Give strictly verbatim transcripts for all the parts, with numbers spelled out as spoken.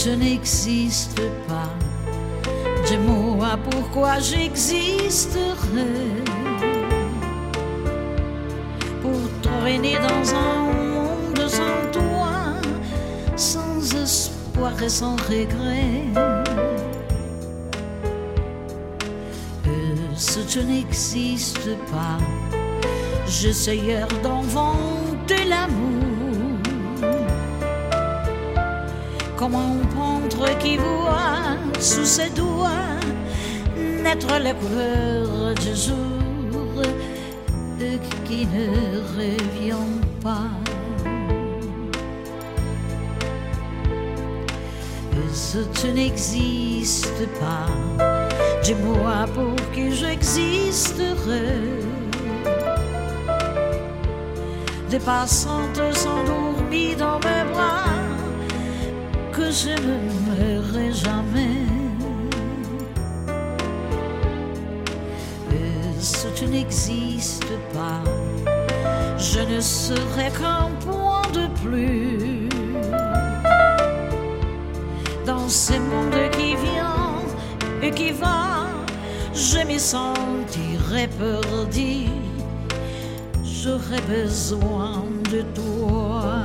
tu n'existes pas, dis-moi pourquoi j'existerais. Pour traîner dans un monde sans toi, sans espoir et sans regret. Si tu n'existes pas, j'essayerai d'inventer l'amour comme un peintre qui voit sous ses doigts naître la couleur du jour qui ne revient pas. Si tu n'existes pas, dis-moi pour qui j'existerais. Des passantes s'endormies dans mes bras, que je ne m'aimerai jamais. Et si tu n'existes pas, je ne serai qu'un point de plus dans ce monde qui vient et qui va. Je me sentirai perdu, j'aurais besoin de toi.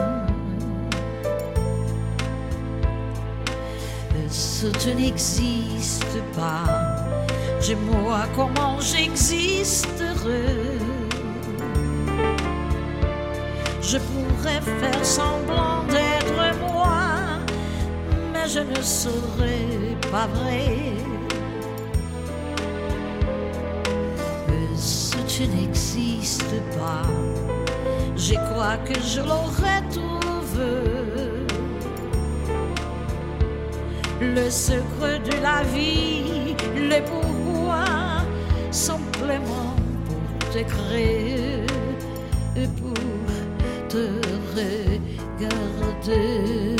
Et si tu n'existes pas, dis-moi comment j'existerai. Je pourrais faire semblant d'être moi, mais je ne serai pas vrai. Si tu n'existes pas, je crois que je l'aurais trouvé. Le secret de la vie, le pourquoi, simplement pour te créer et pour te regarder.